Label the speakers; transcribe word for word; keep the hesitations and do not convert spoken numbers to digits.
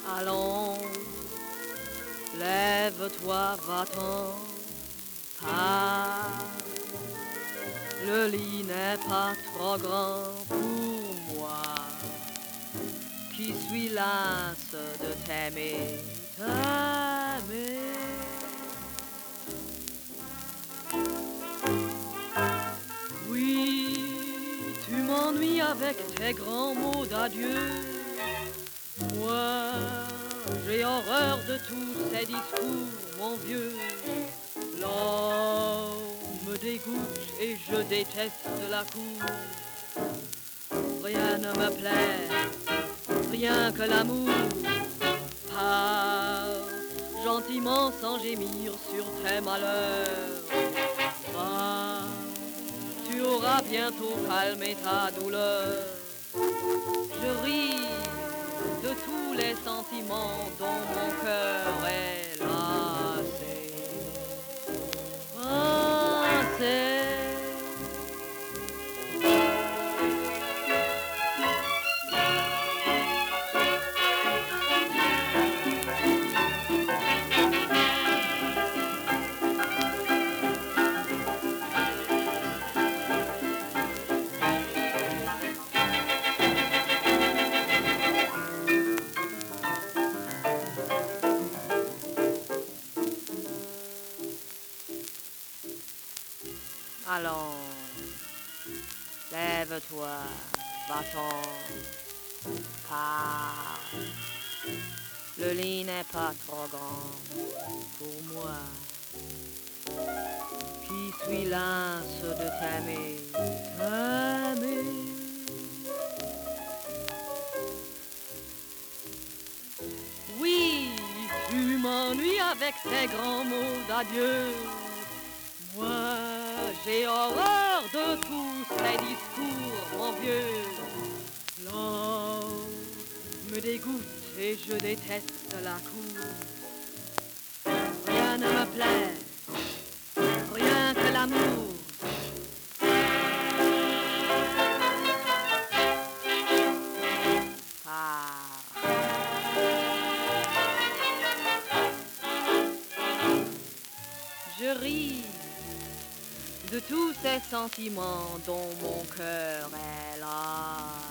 Speaker 1: Allons, lève-toi, va-t'en, pars. Le lit n'est pas trop grand pour moi, qui suis lasse de t'aimer, t'aimer. Oui, tu m'ennuies avec tes grands mots d'adieu. Moi, j'ai horreur de tous ces discours, mon vieux. L'homme me dégoûte et je déteste la cour. Rien ne me plaît, rien que l'amour. Pars gentiment sans gémir sur tes malheurs. Va, tu auras bientôt calmé ta douleur. Je ris de tous les sentiments dont mon cœur est lassé. Lassé. Allons, lève-toi, va-t'en, pars. Le lit n'est pas trop grand pour moi, qui suis lasse de t'aimer, t'aimer. Oui, tu m'ennuies avec tes grands mots d'adieu. Moi, j'ai horreur de tous ces discours, mon vieux. L'homme me dégoûte et je déteste la cour. Rien ne me plaît, rien que l'amour. Ah. Je ris de tous ces sentiments dont mon cœur est là.